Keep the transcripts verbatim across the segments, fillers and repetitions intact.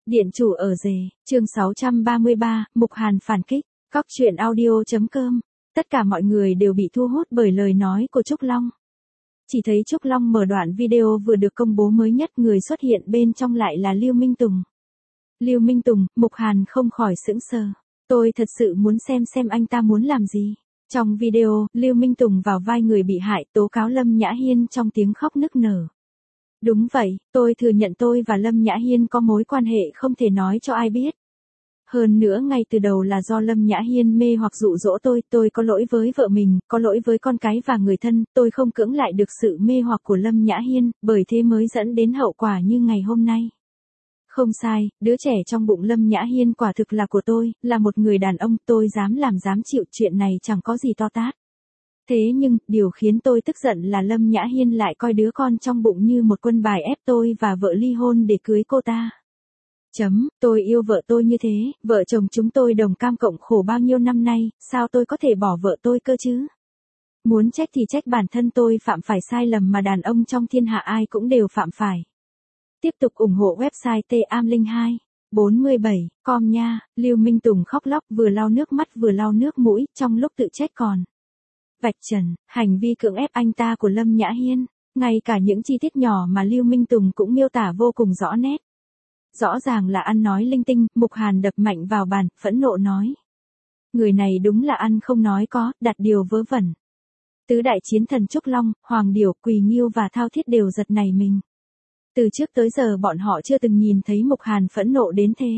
Điện chủ ở rể, chương sáu trăm ba mươi ba, Mục Hàn phản kích, Cóc truyện audio.com. Tất cả mọi người đều bị thu hút bởi lời nói của Trúc Long. Chỉ thấy Trúc Long mở đoạn video vừa được công bố mới nhất, người xuất hiện bên trong lại là Lưu Minh Tùng. Lưu Minh Tùng, Mục Hàn không khỏi sững sờ. Tôi thật sự muốn xem xem anh ta muốn làm gì. Trong video, Lưu Minh Tùng vào vai người bị hại tố cáo Lâm Nhã Hiên trong tiếng khóc nức nở. Đúng vậy, tôi thừa nhận tôi và Lâm Nhã Hiên có mối quan hệ không thể nói cho ai biết. Hơn nữa ngay từ đầu là do Lâm Nhã Hiên mê hoặc dụ dỗ tôi, tôi có lỗi với vợ mình, có lỗi với con cái và người thân, tôi không cưỡng lại được sự mê hoặc của Lâm Nhã Hiên, bởi thế mới dẫn đến hậu quả như ngày hôm nay. Không sai, đứa trẻ trong bụng Lâm Nhã Hiên quả thực là của tôi, là một người đàn ông, tôi dám làm dám chịu, chuyện này chẳng có gì to tát. Thế nhưng, điều khiến tôi tức giận là Lâm Nhã Hiên lại coi đứa con trong bụng như một quân bài ép tôi và vợ ly hôn để cưới cô ta. Chấm, tôi yêu vợ tôi như thế, vợ chồng chúng tôi đồng cam cộng khổ bao nhiêu năm nay, sao tôi có thể bỏ vợ tôi cơ chứ? Muốn trách thì trách bản thân tôi phạm phải sai lầm mà đàn ông trong thiên hạ ai cũng đều phạm phải. Tiếp tục ủng hộ website T A M linh hai bốn mươi bảy chấm com nha. Lưu Minh Tùng khóc lóc, vừa lau nước mắt vừa lau nước mũi, trong lúc tự trách còn vạch trần hành vi cưỡng ép anh ta của Lâm Nhã Hiên, ngay cả những chi tiết nhỏ mà Lưu Minh Tùng cũng miêu tả vô cùng rõ nét. Rõ ràng là ăn nói linh tinh. Mục Hàn đập mạnh vào bàn, phẫn nộ nói: người này đúng là ăn không nói có, đặt điều vớ vẩn. Tứ đại chiến thần Trúc Long, Hoàng Điểu, Quỳ Nghiêu và Thao Thiết đều giật nảy mình. Từ trước tới giờ bọn họ chưa từng nhìn thấy Mục Hàn phẫn nộ đến thế.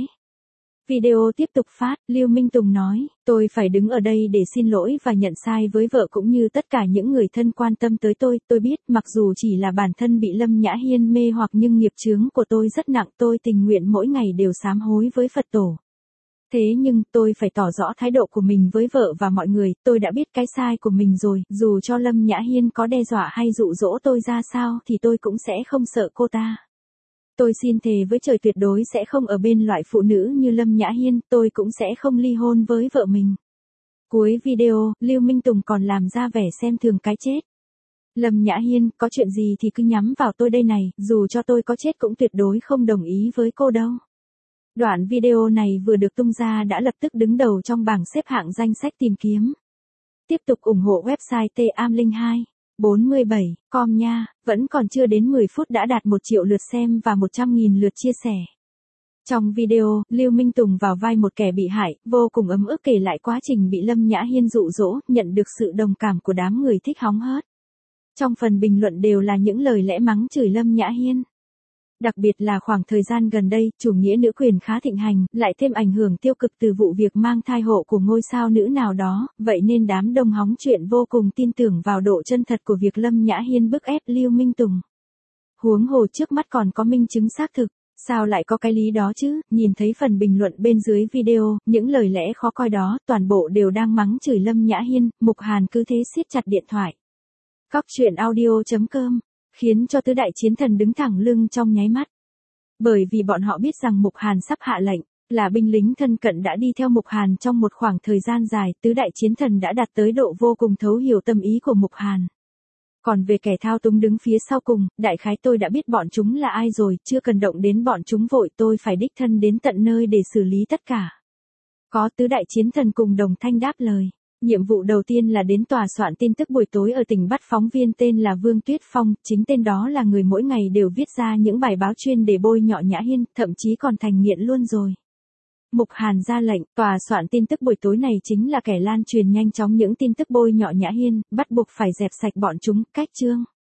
Video tiếp tục phát, Lưu Minh Tùng nói, tôi phải đứng ở đây để xin lỗi và nhận sai với vợ cũng như tất cả những người thân quan tâm tới tôi. Tôi biết mặc dù chỉ là bản thân bị Lâm Nhã Hiên mê hoặc nhưng nghiệp chướng của tôi rất nặng, tôi tình nguyện mỗi ngày đều sám hối với Phật tổ. Thế nhưng tôi phải tỏ rõ thái độ của mình với vợ và mọi người, tôi đã biết cái sai của mình rồi, dù cho Lâm Nhã Hiên có đe dọa hay dụ dỗ tôi ra sao thì tôi cũng sẽ không sợ cô ta. Tôi xin thề với trời tuyệt đối sẽ không ở bên loại phụ nữ như Lâm Nhã Hiên, tôi cũng sẽ không ly hôn với vợ mình. Cuối video, Lưu Minh Tùng còn làm ra vẻ xem thường cái chết. Lâm Nhã Hiên, có chuyện gì thì cứ nhắm vào tôi đây này, dù cho tôi có chết cũng tuyệt đối không đồng ý với cô đâu. Đoạn video này vừa được tung ra đã lập tức đứng đầu trong bảng xếp hạng danh sách tìm kiếm. Tiếp tục ủng hộ website T A M linh hai bốn mươi bảy chấm com nha, vẫn còn chưa đến mười phút đã đạt một triệu lượt xem và một trăm nghìn lượt chia sẻ. Trong video, Lưu Minh Tùng vào vai một kẻ bị hại, vô cùng ấm ức kể lại quá trình bị Lâm Nhã Hiên dụ dỗ, nhận được sự đồng cảm của đám người thích hóng hớt. Trong phần bình luận đều là những lời lẽ mắng chửi Lâm Nhã Hiên. Đặc biệt là khoảng thời gian gần đây, chủ nghĩa nữ quyền khá thịnh hành, lại thêm ảnh hưởng tiêu cực từ vụ việc mang thai hộ của ngôi sao nữ nào đó, vậy nên đám đông hóng chuyện vô cùng tin tưởng vào độ chân thật của việc Lâm Nhã Hiên bức ép Lưu Minh Tùng. Huống hồ trước mắt còn có minh chứng xác thực, sao lại có cái lý đó chứ? Nhìn thấy phần bình luận bên dưới video, những lời lẽ khó coi đó, toàn bộ đều đang mắng chửi Lâm Nhã Hiên. Mục Hàn cứ thế siết chặt điện thoại. Cóc truyện audio.com khiến cho tứ đại chiến thần đứng thẳng lưng trong nháy mắt. Bởi vì bọn họ biết rằng Mục Hàn sắp hạ lệnh, là binh lính thân cận đã đi theo Mục Hàn trong một khoảng thời gian dài, tứ đại chiến thần đã đạt tới độ vô cùng thấu hiểu tâm ý của Mục Hàn. Còn về kẻ thao túng đứng phía sau cùng, đại khái tôi đã biết bọn chúng là ai rồi, chưa cần động đến bọn chúng vội, tôi phải đích thân đến tận nơi để xử lý tất cả. Có tứ đại chiến thần cùng đồng thanh đáp lời. Nhiệm vụ đầu tiên là đến tòa soạn tin tức buổi tối ở tỉnh bắt phóng viên tên là Vương Tuyết Phong, chính tên đó là người mỗi ngày đều viết ra những bài báo chuyên để bôi nhọ Nhã Hiên, thậm chí còn thành nghiện luôn rồi. Mục Hàn ra lệnh, tòa soạn tin tức buổi tối này chính là kẻ lan truyền nhanh chóng những tin tức bôi nhọ Nhã Hiên, bắt buộc phải dẹp sạch bọn chúng, cách chương.